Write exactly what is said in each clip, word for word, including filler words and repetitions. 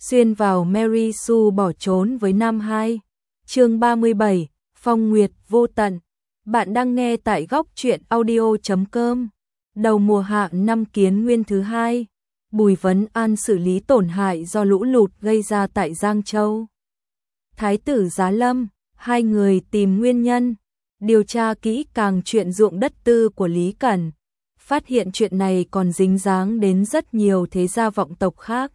xuyên vào Mary Sue bỏ trốn với Nam hai. Chương ba mươi bảy, Phong Nguyệt vô tận. Bạn đang nghe tại góc truyện audio chấm com. Đầu mùa hạ năm Kiến Nguyên thứ hai, Bùi Vấn An xử lý tổn hại do lũ lụt gây ra tại Giang Châu. Thái tử Giá Lâm, hai người tìm nguyên nhân, điều tra kỹ càng chuyện ruộng đất tư của Lý Cẩn, phát hiện chuyện này còn dính dáng đến rất nhiều thế gia vọng tộc khác.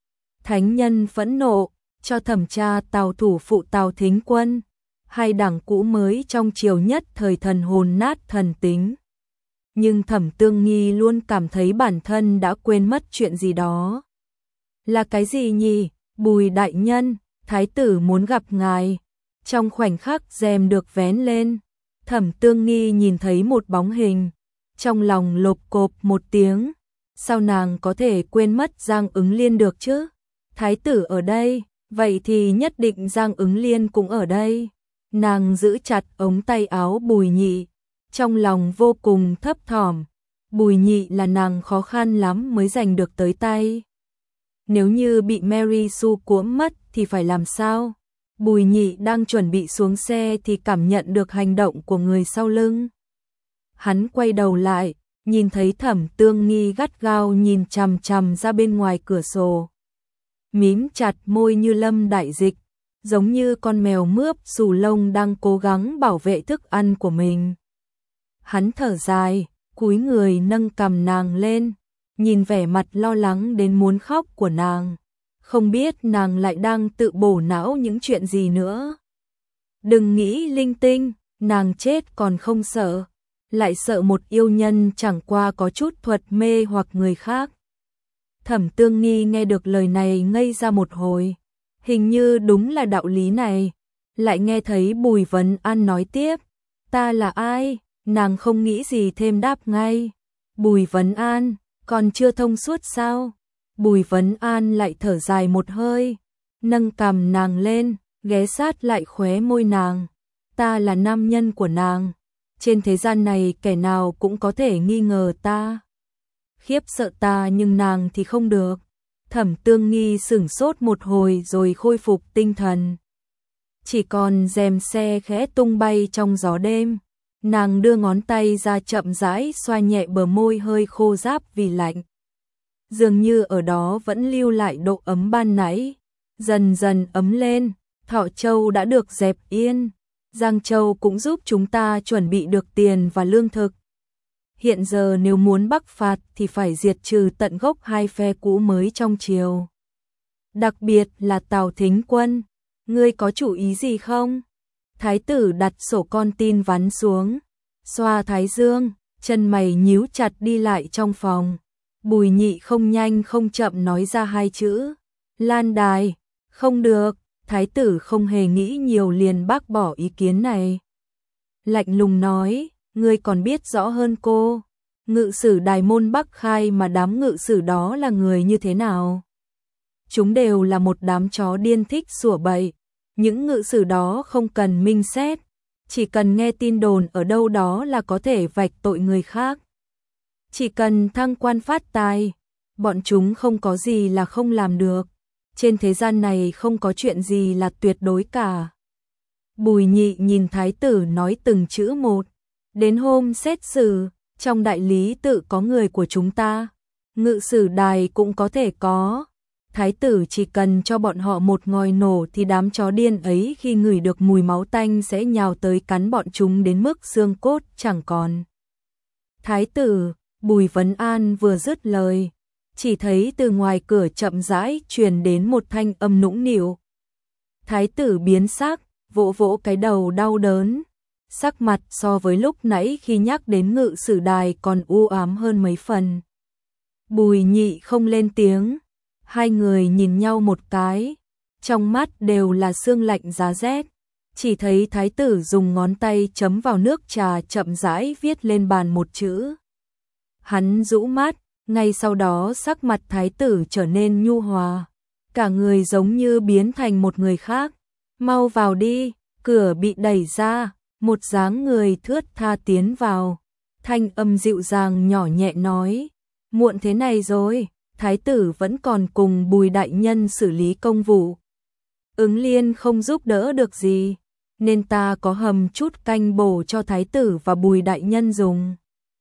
Thánh nhân phẫn nộ, cho thẩm tra Tào thủ phụ Tào Thính Quân, hai đảng cũ mới trong triều nhất thời thần hồn nát thần tính. Nhưng Thẩm Tương Nghi luôn cảm thấy bản thân đã quên mất chuyện gì đó. Là cái gì nhỉ? Bùi đại nhân, thái tử muốn gặp ngài. Trong khoảnh khắc rèm được vén lên, Thẩm Tương Nghi nhìn thấy một bóng hình, trong lòng lộp cộp một tiếng. Sao nàng có thể quên mất Giang Ứng Liên được chứ? Thái tử ở đây, vậy thì nhất định Giang Ứng Liên cũng ở đây. Nàng giữ chặt ống tay áo Bùi Nhị, trong lòng vô cùng thấp thỏm. Bùi Nhị là nàng khó khăn lắm mới giành được tới tay. Nếu như bị Mary Sue cuỗm mất thì phải làm sao? Bùi Nhị đang chuẩn bị xuống xe thì cảm nhận được hành động của người sau lưng. Hắn quay đầu lại, nhìn thấy Thẩm Tương Nghi gắt gao nhìn chằm chằm ra bên ngoài cửa sổ. Mím chặt môi như lâm đại dịch, giống như con mèo mướp xù lông đang cố gắng bảo vệ thức ăn của mình. Hắn thở dài, cúi người nâng cằm nàng lên, nhìn vẻ mặt lo lắng đến muốn khóc của nàng. Không biết nàng lại đang tự bổ não những chuyện gì nữa. Đừng nghĩ linh tinh, nàng chết còn không sợ, lại sợ một yêu nhân chẳng qua có chút thuật mê hoặc người khác. Thẩm Tương Nghi nghe được lời này ngây ra một hồi, hình như đúng là đạo lý này. Lại nghe thấy Bùi Vấn An nói tiếp, ta là ai? Nàng không nghĩ gì thêm đáp ngay, Bùi Vấn An, còn chưa thông suốt sao? Bùi Vấn An lại thở dài một hơi, nâng cằm nàng lên, ghé sát lại khóe môi nàng. Ta là nam nhân của nàng, trên thế gian này kẻ nào cũng có thể nghi ngờ ta, khiếp sợ ta, nhưng nàng thì không được. Thẩm Tương Nghi sửng sốt một hồi rồi khôi phục tinh thần. Chỉ còn rèm xe khẽ tung bay trong gió đêm, nàng đưa ngón tay ra chậm rãi xoa nhẹ bờ môi hơi khô ráp vì lạnh. Dường như ở đó vẫn lưu lại độ ấm ban nãy, dần dần ấm lên. Thọ Châu đã được dẹp yên, Giang Châu cũng giúp chúng ta chuẩn bị được tiền và lương thực. Hiện giờ nếu muốn bắc phạt thì phải diệt trừ tận gốc hai phe cũ mới trong triều. Đặc biệt là Tào Thính Quân, ngươi có chủ ý gì không? Thái tử đặt sổ con tin vắn xuống, xoa thái dương, chân mày nhíu chặt đi lại trong phòng. Bùi Nhị không nhanh không chậm nói ra hai chữ, Lan Đài. Không được, thái tử không hề nghĩ nhiều liền bác bỏ ý kiến này. Lạnh lùng nói, ngươi còn biết rõ hơn cô, ngự sử Đài môn Bắc khai mà đám ngự sử đó là người như thế nào? Chúng đều là một đám chó điên thích sủa bậy. Những ngự sử đó không cần minh xét, chỉ cần nghe tin đồn ở đâu đó là có thể vạch tội người khác. Chỉ cần thăng quan phát tài, bọn chúng không có gì là không làm được. Trên thế gian này không có chuyện gì là tuyệt đối cả. Bùi Nhị nhìn thái tử nói từng chữ một. Đến hôm xét xử, trong đại lý tự có người của chúng ta, ngự sử Đài cũng có thể có. Thái tử chỉ cần cho bọn họ một ngòi nổ thì đám chó điên ấy khi ngửi được mùi máu tanh sẽ nhào tới cắn bọn chúng đến mức xương cốt chẳng còn. Thái tử, Bùi Vấn An vừa dứt lời, chỉ thấy từ ngoài cửa chậm rãi truyền đến một thanh âm nũng nịu. Thái tử biến sắc, vỗ vỗ cái đầu đau đớn, sắc mặt so với lúc nãy khi nhắc đến ngự sử Đài còn u ám hơn mấy phần. Bùi Nhị không lên tiếng, hai người nhìn nhau một cái, trong mắt đều là sương lạnh giá rét. Chỉ thấy thái tử dùng ngón tay chấm vào nước trà chậm rãi viết lên bàn một chữ. Hắn rũ mắt, ngay sau đó sắc mặt thái tử trở nên nhu hòa, cả người giống như biến thành một người khác. Mau vào đi, cửa bị đẩy ra, một dáng người thướt tha tiến vào. Thanh âm dịu dàng nhỏ nhẹ nói, muộn thế này rồi. thái tử vẫn còn cùng Bùi đại nhân xử lý công vụ. Ứng Liên không giúp đỡ được gì, nên ta có hầm chút canh bổ cho thái tử và Bùi đại nhân dùng.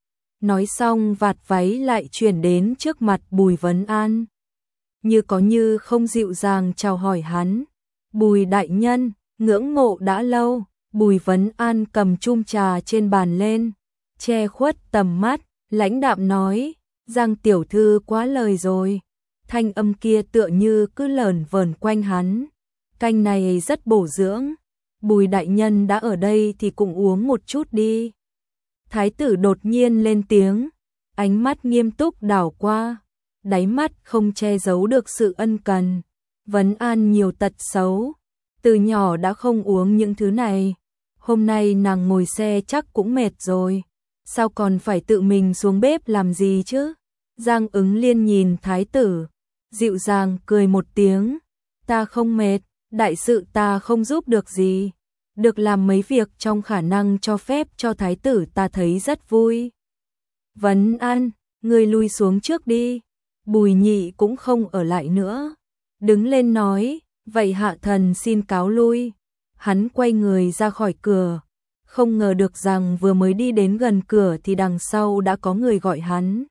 Nói xong vạt váy lại chuyển đến trước mặt Bùi Vấn An. Như có như không dịu dàng chào hỏi hắn. Bùi đại nhân, ngưỡng mộ đã lâu. Bùi Vấn An cầm chum trà trên bàn lên, che khuất tầm mắt, lãnh đạm nói, Giang tiểu thư quá lời rồi. Thanh âm kia tựa như cứ lởn vởn quanh hắn. Canh này rất bổ dưỡng. Bùi đại nhân đã ở đây thì cũng uống một chút đi. Thái tử đột nhiên lên tiếng, ánh mắt nghiêm túc đảo qua, đáy mắt không che giấu được sự ân cần. Vấn An nhiều tật xấu, từ nhỏ đã không uống những thứ này. Hôm nay nàng ngồi xe chắc cũng mệt rồi, sao còn phải tự mình xuống bếp làm gì chứ? Giang Ứng Liên nhìn thái tử, dịu dàng cười một tiếng, ta không mệt, đại sự ta không giúp được gì. Được làm mấy việc trong khả năng cho phép cho thái tử ta thấy rất vui. Vấn An, ngươi lui xuống trước đi. Bùi Nhị cũng không ở lại nữa. Đứng lên nói, vậy hạ thần xin cáo lui. Hắn quay người ra khỏi cửa. Không ngờ được rằng vừa mới đi đến gần cửa thì đằng sau đã có người gọi hắn.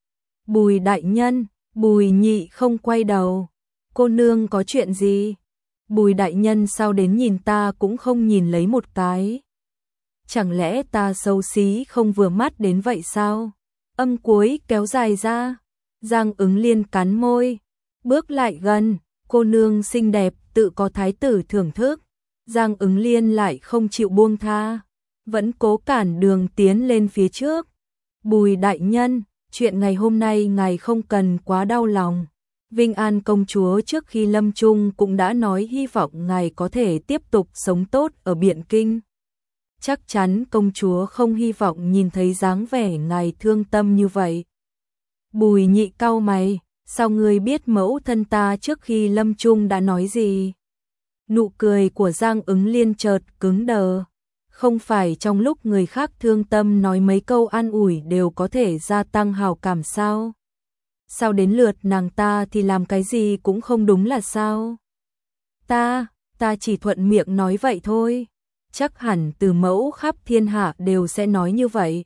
Bùi đại nhân, Bùi Nhị không quay đầu. Cô nương có chuyện gì? Bùi đại nhân sao đến nhìn ta cũng không nhìn lấy một cái. Chẳng lẽ ta xấu xí không vừa mắt đến vậy sao? Âm cuối kéo dài ra. Giang Ứng Liên cắn môi, bước lại gần, cô nương xinh đẹp tự có thái tử thưởng thức. Giang Ứng Liên lại không chịu buông tha, vẫn cố cản đường tiến lên phía trước. Bùi đại nhân, chuyện ngày hôm nay ngài không cần quá đau lòng. Vinh An công chúa trước khi lâm chung cũng đã nói hy vọng ngài có thể tiếp tục sống tốt ở Biện Kinh. Chắc chắn công chúa không hy vọng nhìn thấy dáng vẻ ngài thương tâm như vậy. Bùi Nhị cau mày, sao ngươi biết mẫu thân ta trước khi lâm chung đã nói gì? Nụ cười của Giang Ứng Liên chợt cứng đờ. Không phải trong lúc người khác thương tâm nói mấy câu an ủi đều có thể gia tăng hào cảm sao? Sao đến lượt nàng ta thì làm cái gì cũng không đúng là sao? Ta, ta chỉ thuận miệng nói vậy thôi. Chắc hẳn từ mẫu khắp thiên hạ đều sẽ nói như vậy.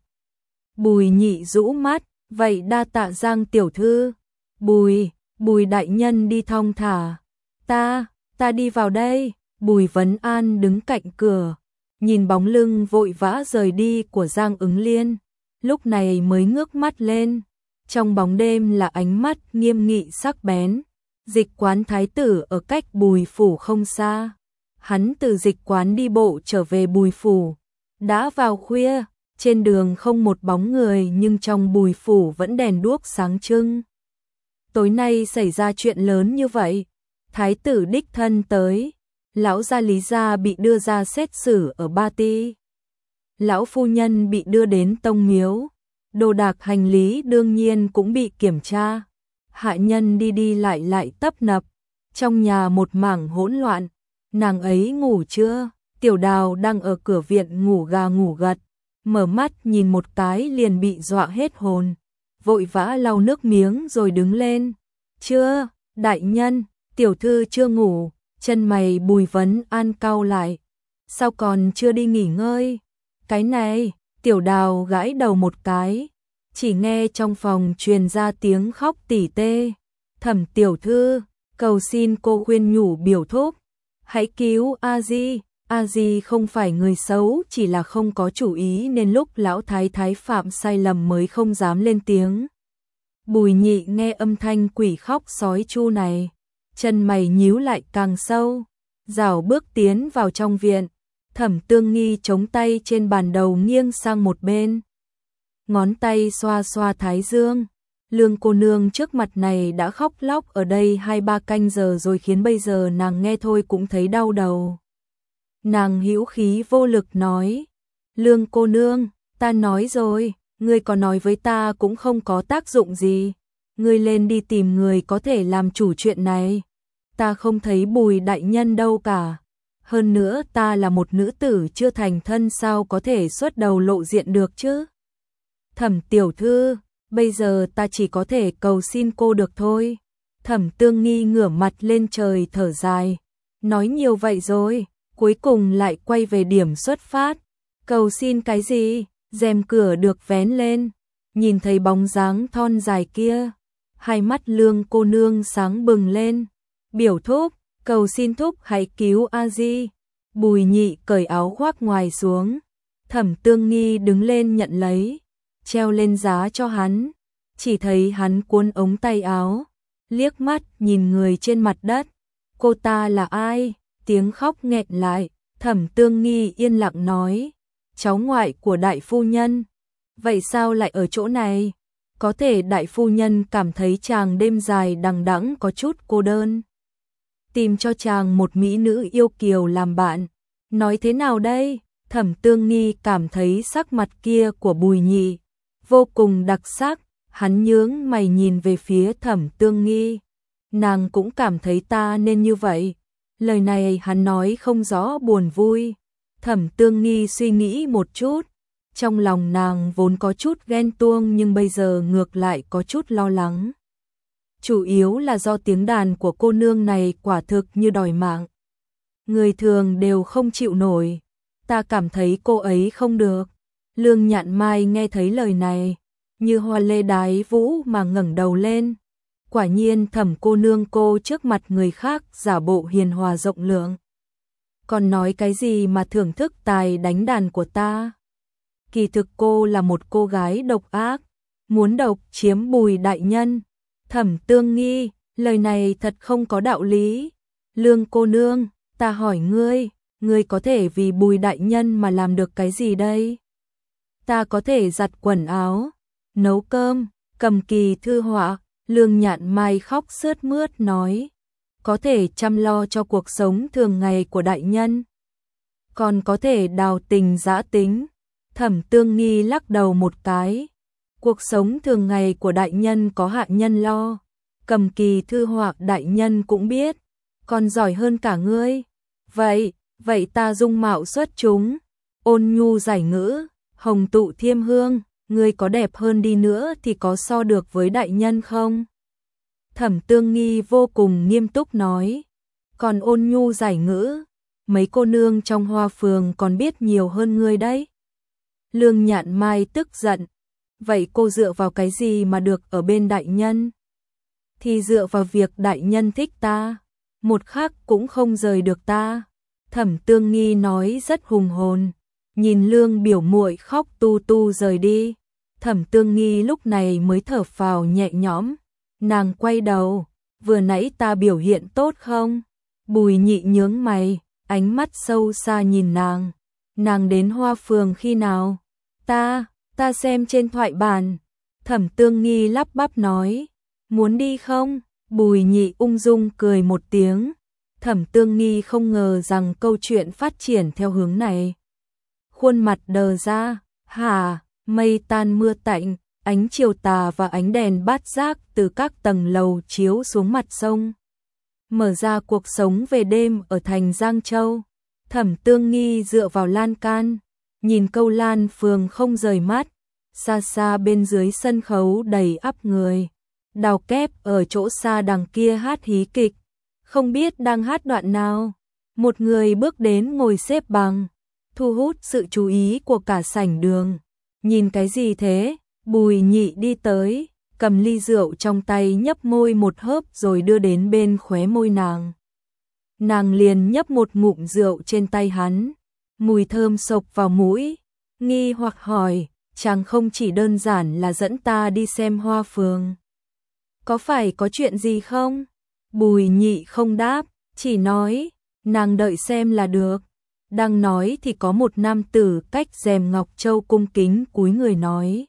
Bùi Nhị rũ mắt, vậy đa tạ Giang tiểu thư. Bùi, Bùi đại nhân đi thong thả. Ta, ta đi vào đây. Bùi Vấn An đứng cạnh cửa, nhìn bóng lưng vội vã rời đi của Giang Ứng Liên, lúc này mới ngước mắt lên. Trong bóng đêm là ánh mắt nghiêm nghị sắc bén. Dịch quán thái tử ở cách Bùi phủ không xa. Hắn từ dịch quán đi bộ trở về Bùi phủ. Đã vào khuya, trên đường không một bóng người nhưng trong Bùi phủ vẫn đèn đuốc sáng trưng. Tối nay xảy ra chuyện lớn như vậy. Thái tử đích thân tới. Lão gia Lý gia bị đưa ra xét xử ở Ba Ti. Lão phu nhân bị đưa đến Tông Miếu. Đồ đạc hành lý đương nhiên cũng bị kiểm tra. Hạ nhân đi đi lại lại tấp nập. Trong nhà một mảng hỗn loạn. Nàng ấy ngủ chưa? Tiểu Đào đang ở cửa viện ngủ gà ngủ gật. Mở mắt nhìn một cái liền bị dọa hết hồn. Vội vã lau nước miếng rồi đứng lên. Chưa, đại nhân, tiểu thư chưa ngủ. Chân mày Bùi Vấn An cau lại. Sao còn chưa đi nghỉ ngơi? Cái này, Tiểu Đào gãi đầu một cái. Chỉ nghe trong phòng truyền ra tiếng khóc tỉ tê. Thẩm tiểu thư, cầu xin cô khuyên nhủ biểu thúc. Hãy cứu A Di. A Di không phải người xấu, chỉ là không có chủ ý nên lúc lão thái thái phạm sai lầm mới không dám lên tiếng. Bùi Nhị nghe âm thanh quỷ khóc sói chu này, chân mày nhíu lại càng sâu, rảo bước tiến vào trong viện. Thẩm Tương Nghi chống tay trên bàn đầu nghiêng sang một bên, ngón tay xoa xoa thái dương. Lương cô nương trước mặt này đã khóc lóc ở đây hai ba canh giờ rồi, khiến bây giờ nàng nghe thôi cũng thấy đau đầu. Nàng hữu khí vô lực nói, Lương cô nương, ta nói rồi, ngươi có nói với ta cũng không có tác dụng gì. Ngươi lên đi tìm người có thể làm chủ chuyện này. Ta không thấy Bùi đại nhân đâu cả. Hơn nữa ta là một nữ tử chưa thành thân, sao có thể xuất đầu lộ diện được chứ? Thẩm tiểu thư, bây giờ ta chỉ có thể cầu xin cô được thôi. Thẩm Tương Nghi ngửa mặt lên trời thở dài, nói nhiều vậy rồi, cuối cùng lại quay về điểm xuất phát. Cầu xin cái gì? Rèm cửa được vén lên, nhìn thấy bóng dáng thon dài kia, hai mắt Lương cô nương sáng bừng lên. Biểu thúc, cầu xin thúc hãy cứu A Di. Bùi Nhị cởi áo khoác ngoài xuống, Thẩm Tương Nghi đứng lên nhận lấy, treo lên giá cho hắn, chỉ thấy hắn cuốn ống tay áo, liếc mắt nhìn người trên mặt đất. Cô ta là ai? Tiếng khóc nghẹn lại, Thẩm Tương Nghi yên lặng nói, cháu ngoại của đại phu nhân. Vậy sao lại ở chỗ này? Có thể đại phu nhân cảm thấy chàng đêm dài đằng đẵng có chút cô đơn, tìm cho chàng một mỹ nữ yêu kiều làm bạn. Nói thế nào đây? Thẩm Tương Nghi cảm thấy sắc mặt kia của Bùi Nhị vô cùng đặc sắc, hắn nhướng mày nhìn về phía Thẩm Tương Nghi. Nàng cũng cảm thấy ta nên như vậy. Lời này hắn nói không rõ buồn vui. Thẩm Tương Nghi suy nghĩ một chút, trong lòng nàng vốn có chút ghen tuông nhưng bây giờ ngược lại có chút lo lắng. Chủ yếu là do tiếng đàn của cô nương này quả thực như đòi mạng. Người thường đều không chịu nổi, ta cảm thấy cô ấy không được. Lương Nhạn Mai nghe thấy lời này, như hoa lê đái vũ mà ngẩng đầu lên. Quả nhiên Thẩm cô nương cô trước mặt người khác giả bộ hiền hòa rộng lượng, còn nói cái gì mà thưởng thức tài đánh đàn của ta. Kỳ thực cô là một cô gái độc ác, muốn độc chiếm Bùi đại nhân. Thẩm Tương Nghi, lời này thật không có đạo lý. Lương cô nương, ta hỏi ngươi, ngươi có thể vì Bùi đại nhân mà làm được cái gì đây? Ta có thể giặt quần áo, nấu cơm, cầm kỳ thư họa. Lương Nhạn Mai khóc sướt mướt nói, có thể chăm lo cho cuộc sống thường ngày của đại nhân, còn có thể đào tình giã tính. Thẩm Tương Nghi lắc đầu một cái, cuộc sống thường ngày của đại nhân có hạ nhân lo, cầm kỳ thư họa đại nhân cũng biết, còn giỏi hơn cả ngươi. Vậy, vậy ta dung mạo xuất chúng, ôn nhu giải ngữ, hồng tụ thiêm hương, ngươi có đẹp hơn đi nữa thì có so được với đại nhân không? Thẩm Tương Nghi vô cùng nghiêm túc nói, còn ôn nhu giải ngữ, mấy cô nương trong Hoa Phường còn biết nhiều hơn ngươi đấy. Lương Nhạn Mai tức giận, vậy cô dựa vào cái gì mà được ở bên đại nhân? Thì dựa vào việc đại nhân thích ta, một khắc cũng không rời được ta. Thẩm Tương Nghi nói rất hùng hồn, nhìn Lương biểu muội khóc tu tu rời đi. Thẩm Tương Nghi lúc này mới thở phào nhẹ nhõm, nàng quay đầu, vừa nãy ta biểu hiện tốt không? Bùi Nhị nhướng mày, ánh mắt sâu xa nhìn nàng, nàng đến Hoa Phường khi nào? Ta, ta xem trên thoại bản. Thẩm Tương Nghi lắp bắp nói, muốn đi không? Bùi Nhị ung dung cười một tiếng. Thẩm Tương Nghi không ngờ rằng câu chuyện phát triển theo hướng này. Khuôn mặt đờ ra, hả? Mây tan mưa tạnh, ánh chiều tà và ánh đèn bát giác từ các tầng lầu chiếu xuống mặt sông, mở ra cuộc sống về đêm ở thành Giang Châu. Thẩm Tương Nghi dựa vào lan can, nhìn Câu Lan Phường không rời mắt. Xa xa bên dưới sân khấu đầy ắp người, Đào Kép ở chỗ xa đằng kia hát hí kịch, không biết đang hát đoạn nào. Một người bước đến ngồi xếp bằng, thu hút sự chú ý của cả sảnh đường. Nhìn cái gì thế? Bùi Nhị đi tới, cầm ly rượu trong tay nhấp môi một hớp rồi đưa đến bên khóe môi nàng. Nàng liền nhấp một ngụm rượu trên tay hắn, mùi thơm sộc vào mũi, nghi hoặc hỏi, chàng không chỉ đơn giản là dẫn ta đi xem Hoa Phường, có phải có chuyện gì không? Bùi Nhị không đáp, chỉ nói, nàng đợi xem là được. Đang nói thì có một nam tử cách rèm Ngọc Châu cung kính cúi người nói,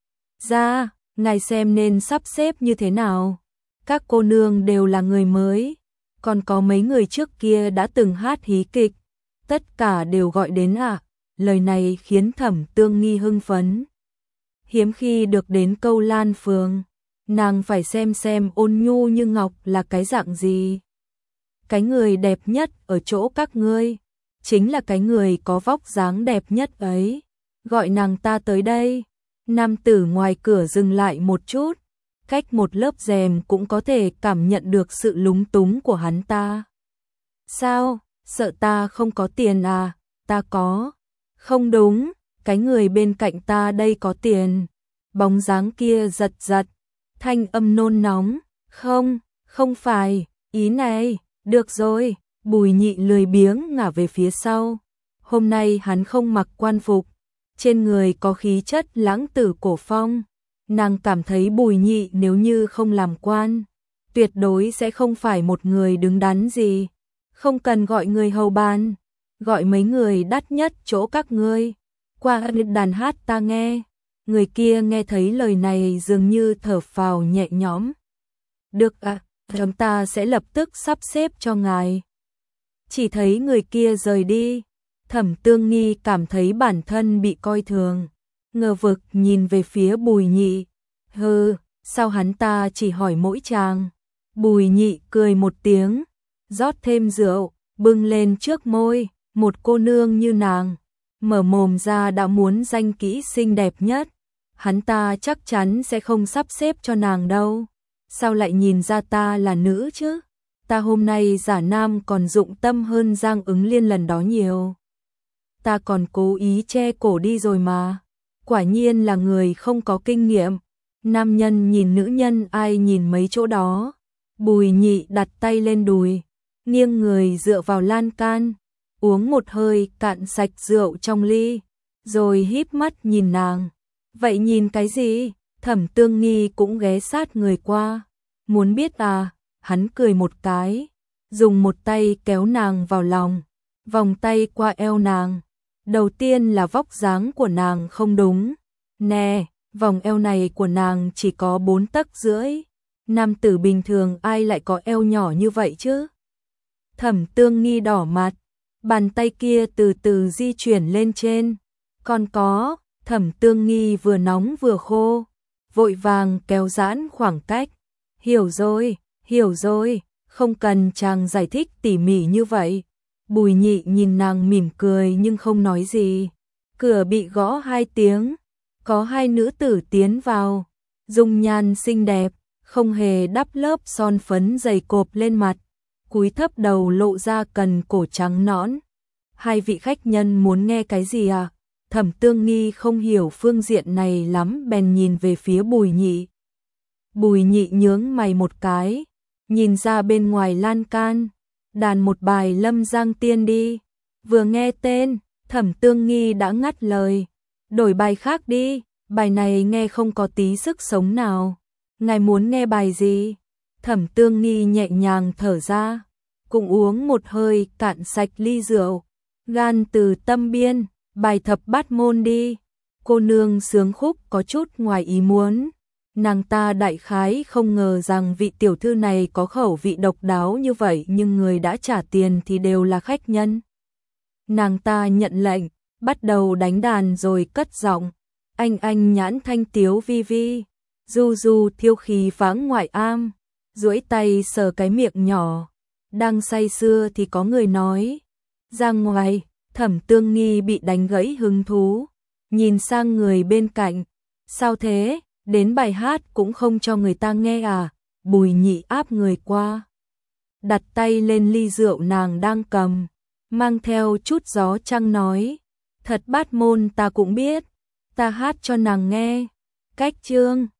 ra, ngài xem nên sắp xếp như thế nào. Các cô nương đều là người mới, còn có mấy người trước kia đã từng hát hí kịch, tất cả đều gọi đến à. Lời này khiến Thẩm Tương Nghi hưng phấn. Hiếm khi được đến Câu Lan Phường, nàng phải xem xem ôn nhu như ngọc là cái dạng gì. Cái người đẹp nhất ở chỗ các ngươi chính là cái người có vóc dáng đẹp nhất ấy, gọi nàng ta tới đây. Nam tử ngoài cửa dừng lại một chút, cách một lớp rèm cũng có thể cảm nhận được sự lúng túng của hắn ta. Sao, sợ ta không có tiền à? Ta có. Không đúng, cái người bên cạnh ta đây có tiền. Bóng dáng kia giật giật, thanh âm nôn nóng. Không, không phải, ý này, được rồi. Bùi Nhị lười biếng ngả về phía sau. Hôm nay hắn không mặc quan phục, trên người có khí chất lãng tử cổ phong. Nàng cảm thấy Bùi Nhị nếu như không làm quan, tuyệt đối sẽ không phải một người đứng đắn gì. Không cần gọi người hầu bàn, gọi mấy người đắt nhất chỗ các ngươi qua đàn hát ta nghe. Người kia nghe thấy lời này dường như thở phào nhẹ nhõm. Được ạ, à, chúng ta sẽ lập tức sắp xếp cho ngài. Chỉ thấy người kia rời đi, Thẩm Tương Nghi cảm thấy bản thân bị coi thường, ngờ vực nhìn về phía Bùi Nhị. Hừ, sao hắn ta chỉ hỏi mỗi chàng? Bùi Nhị cười một tiếng, rót thêm rượu, bưng lên trước môi. Một cô nương như nàng, mở mồm ra đã muốn danh kỹ xinh đẹp nhất. Hắn ta chắc chắn sẽ không sắp xếp cho nàng đâu. Sao lại nhìn ra ta là nữ chứ? Ta hôm nay giả nam còn dụng tâm hơn Giang Ứng Liên lần đó nhiều. Ta còn cố ý che cổ đi rồi mà. Quả nhiên là người không có kinh nghiệm. Nam nhân nhìn nữ nhân ai nhìn mấy chỗ đó. Bùi Nhị đặt tay lên đùi, nghiêng người dựa vào lan can, uống một hơi cạn sạch rượu trong ly, rồi híp mắt nhìn nàng. Vậy nhìn cái gì? Thẩm Tương Nghi cũng ghé sát người qua. Muốn biết à? Hắn cười một cái, dùng một tay kéo nàng vào lòng, vòng tay qua eo nàng. Đầu tiên là vóc dáng của nàng không đúng. Nè, vòng eo này của nàng chỉ có bốn tấc rưỡi. Nam tử bình thường ai lại có eo nhỏ như vậy chứ? Thẩm Tương Nghi đỏ mặt, bàn tay kia từ từ di chuyển lên trên. Còn có, Thẩm Tương Nghi vừa nóng vừa khô, vội vàng kéo giãn khoảng cách. Hiểu rồi, hiểu rồi, không cần chàng giải thích tỉ mỉ như vậy. Bùi Nhị nhìn nàng mỉm cười nhưng không nói gì. Cửa bị gõ hai tiếng, có hai nữ tử tiến vào, dung nhan xinh đẹp, không hề đắp lớp son phấn dày cộp lên mặt, cúi thấp đầu lộ ra cần cổ trắng nõn. Hai vị khách nhân muốn nghe cái gì à? Thẩm Tương Nghi không hiểu phương diện này lắm bèn nhìn về phía Bùi Nhị. Bùi Nhị nhướng mày một cái, nhìn ra bên ngoài lan can, đàn một bài Lâm Giang Tiên đi. Vừa nghe tên, Thẩm Tương Nghi đã ngắt lời. Đổi bài khác đi, bài này nghe không có tí sức sống nào. Ngài muốn nghe bài gì? Thẩm Tương Nghi nhẹ nhàng thở ra, cũng uống một hơi cạn sạch ly rượu. Gan từ tâm biên, bài thập bát môn đi. Cô nương sướng khúc có chút ngoài ý muốn. Nàng ta đại khái không ngờ rằng vị tiểu thư này có khẩu vị độc đáo như vậy, nhưng người đã trả tiền thì đều là khách nhân. Nàng ta nhận lệnh, bắt đầu đánh đàn rồi cất giọng. Anh anh nhãn thanh tiếu vi vi, du du thiêu khí pháng ngoại am, duỗi tay sờ cái miệng nhỏ. Đang say sưa thì có người nói. Ra ngoài, Thẩm Tương Nghi bị đánh gãy hứng thú, nhìn sang người bên cạnh. Sao thế? Đến bài hát cũng không cho người ta nghe à? Bùi Nhị áp người qua, đặt tay lên ly rượu nàng đang cầm, mang theo chút gió trăng nói. Thật bát môn ta cũng biết, ta hát cho nàng nghe. Cách chương